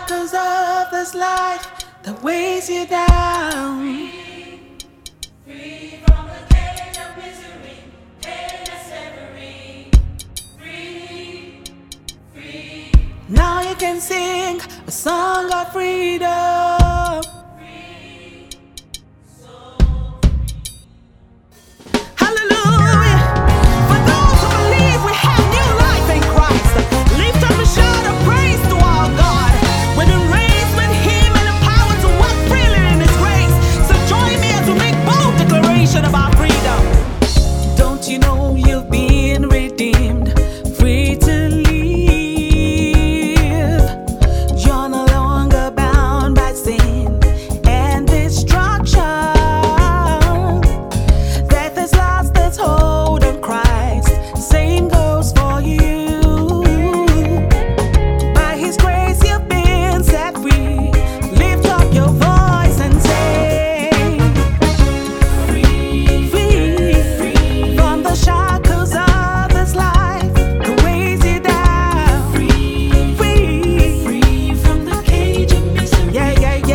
shackles of this life that weighs you down. Free from the cage of misery, pain and slavery. Free, free. Now you can sing a song of freedom. You know you've been redeemed, free to live. You're no longer bound by sin and destruction. Death has lost its hold on Christ. Same goes for you. By His grace you've been set free. Lift up your voice and say, shackles of this life that weighs you down. Free, free, free from the cage of misery. Yeah.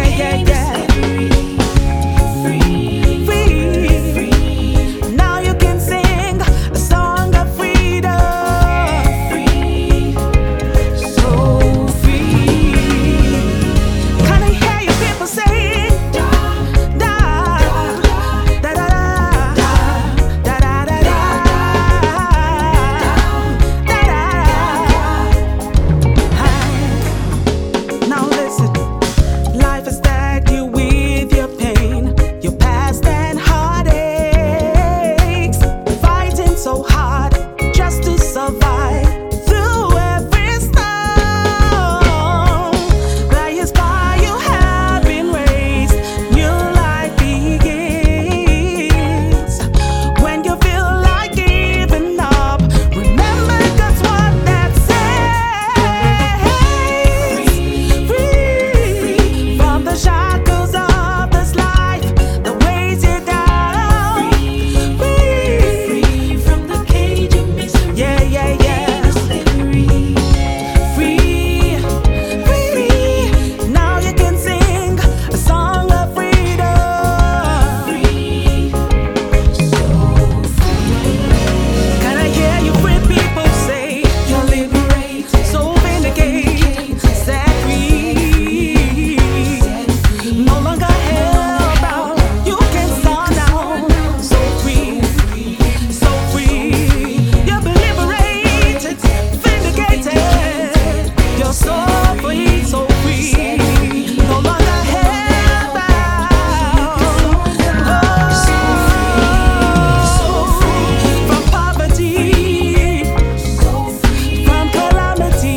Free, free. Now you can sing a song of freedom. Free, so free. Can I hear you people sing? Da, da, da, da, da, da. Now listen, life has stacked you with your pain, your past and heartaches, fighting so hard just to survive through every storm. By His fire you have been raised, new life begins. When you feel like giving up, remember God's word that says, free from the shackles of this life that weighs you down. free from the cage of misery. Yeah. Slavery. Free. Now you can sing a song of freedom. Free, so free. Can I hear you free people say, You're liberated, so vindicated, set free. No longer held bound, you can start now. So free, so free. You've been liberated, vindicated. You're so free, so free. No longer held bound. From poverty, from calamity.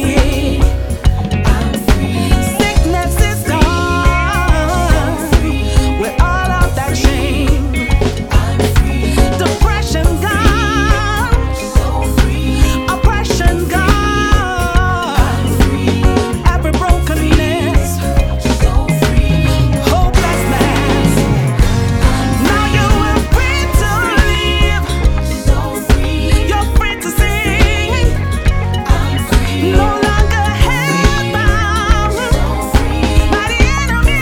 Sickness is gone. We're all of that shame. Depression gone. Oppression gone. Every brokenness, hopelessness. Now you are free to live. You're free to sing. No longer held bound by the enemy.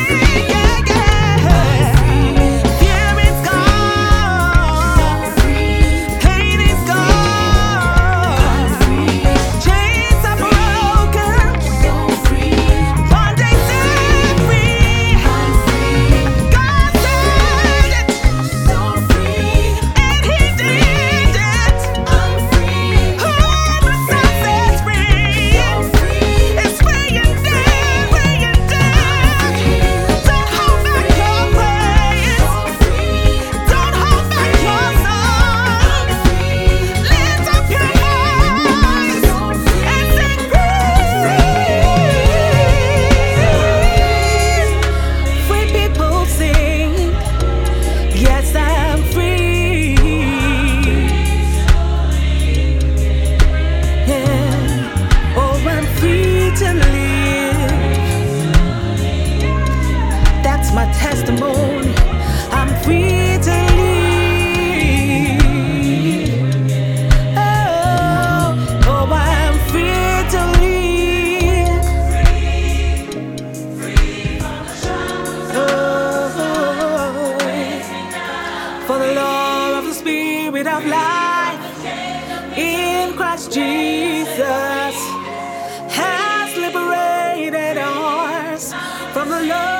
Fear is gone. Pain is gone. Chains are broken. Bondage set free. God said it, and He did it. Who the Son sets free is free indeed, free indeed. Don't hold back your praise. Don't hold back your song. Lift up your voice and sing free. Free people sing, yes I'm free. Yeah. Oh, I'm free to live. That's my testimony. I'm free to live. Oh, I'm free to live. For the law of the Spirit of life in Christ Jesus has liberated us from the law